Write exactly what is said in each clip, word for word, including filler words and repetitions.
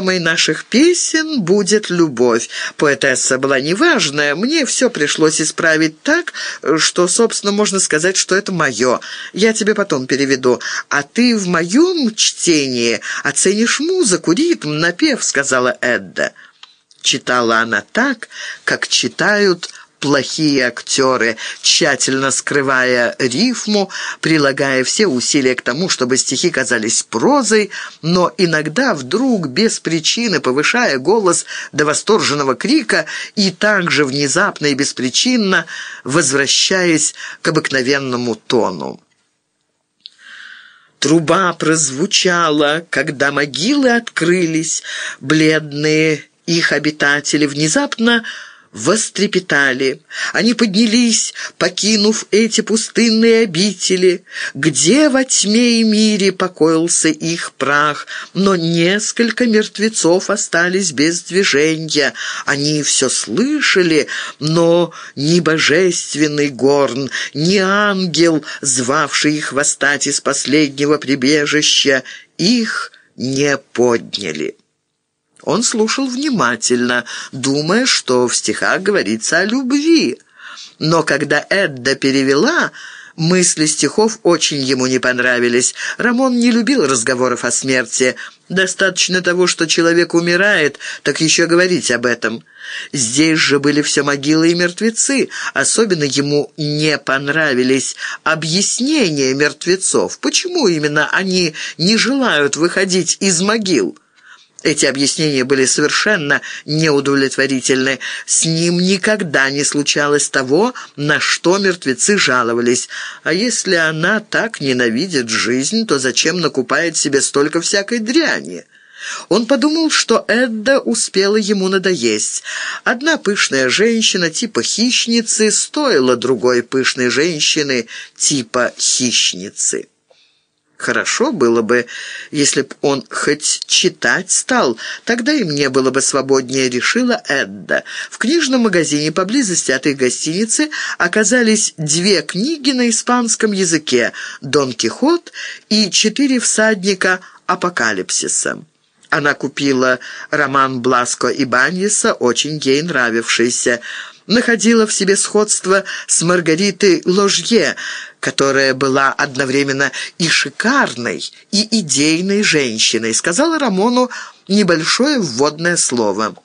Темой наших песен будет любовь. Поэтесса была неважная, мне все пришлось исправить так, что, собственно, можно сказать, что это мое. Я тебе потом переведу. А ты в моем чтении оценишь музыку, ритм, напев», — сказала Эдда. Читала она так, как читают плохие актеры, тщательно скрывая рифму, прилагая все усилия к тому, чтобы стихи казались прозой, но иногда вдруг, без причины, повышая голос до восторженного крика и также внезапно и беспричинно возвращаясь к обыкновенному тону. Труба прозвучала, когда могилы открылись, бледные их обитатели внезапно вострепетали. Они поднялись, покинув эти пустынные обители, где во тьме и мире покоился их прах, но несколько мертвецов остались без движения. Они все слышали, но ни божественный горн, ни ангел, звавший их восстать из последнего прибежища, их не подняли. Он слушал внимательно, думая, что в стихах говорится о любви. Но когда Эдда перевела, мысли стихов очень ему не понравились. Рамон не любил разговоров о смерти. Достаточно того, что человек умирает, так еще говорить об этом. Здесь же были все могилы и мертвецы. Особенно ему не понравились объяснения мертвецов. Почему именно они не желают выходить из могил? Эти объяснения были совершенно неудовлетворительны. С ним никогда не случалось того, на что мертвецы жаловались. А если она так ненавидит жизнь, то зачем накупает себе столько всякой дряни? Он подумал, что Эдда успела ему надоесть. Одна пышная женщина типа хищницы стоила другой пышной женщины типа хищницы. Хорошо было бы, если б он хоть читать стал, тогда и мне было бы свободнее, решила Эдда. В книжном магазине поблизости от их гостиницы оказались две книги на испанском языке «Дон Кихот» и «Четыре всадника Апокалипсиса». Она купила роман Бласко Ибаньеса, очень ей нравившийся. Находила в себе сходство с Маргаритой Ложье, которая была одновременно и шикарной, и идейной женщиной, сказала Рамону небольшое вводное слово.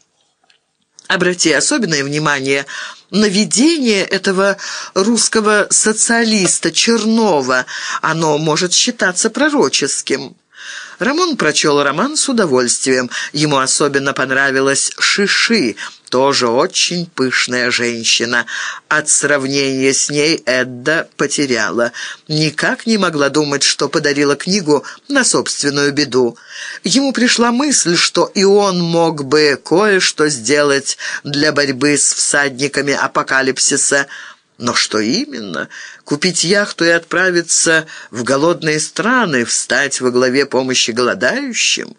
Обрати особенное внимание на видение этого русского социалиста Чернова. Оно может считаться пророческим. Рамон прочел роман с удовольствием. Ему особенно понравилась Шиши, тоже очень пышная женщина. От сравнения с ней Эдда потеряла. Никак не могла думать, что подарила книгу на собственную беду. Ему пришла мысль, что и он мог бы кое-что сделать для борьбы с всадниками апокалипсиса. Но что именно? Купить яхту и отправиться в голодные страны, встать во главе помощи голодающим?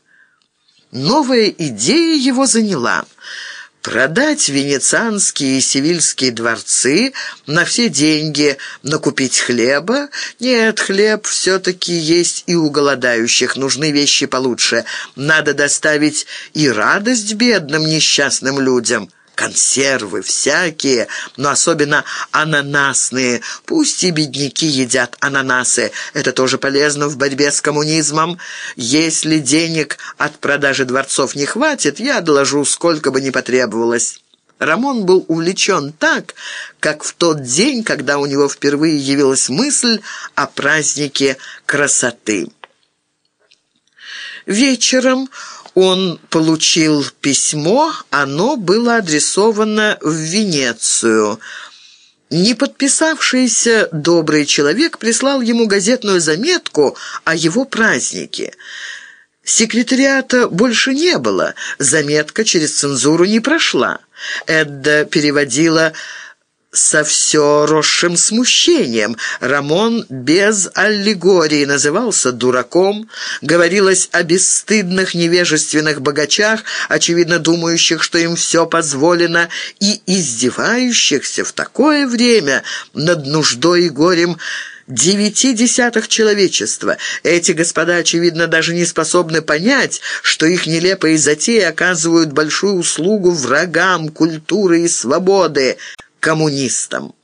Новая идея его заняла. Продать венецианские и севильские дворцы на все деньги, накупить хлеба? Нет, хлеб все-таки есть и у голодающих, нужны вещи получше. Надо доставить и радость бедным несчастным людям. Консервы всякие, но особенно ананасные. Пусть и бедняки едят ананасы. Это тоже полезно в борьбе с коммунизмом. Если денег от продажи дворцов не хватит, я доложу, сколько бы ни потребовалось». Рамон был увлечен так, как в тот день, когда у него впервые явилась мысль о празднике красоты. Вечером он получил письмо, оно было адресовано в Венецию. Не подписавшийся добрый человек прислал ему газетную заметку о его празднике. Секретариата больше не было, заметка через цензуру не прошла. Эдда переводила со все росшим смущением. Рамон без аллегории назывался дураком. Говорилось о бесстыдных невежественных богачах, очевидно думающих, что им все позволено, и издевающихся в такое время над нуждой и горем девяти десятых человечества. Эти господа, очевидно, даже не способны понять, что их нелепые затеи оказывают большую услугу врагам культуры и свободы, коммунистам.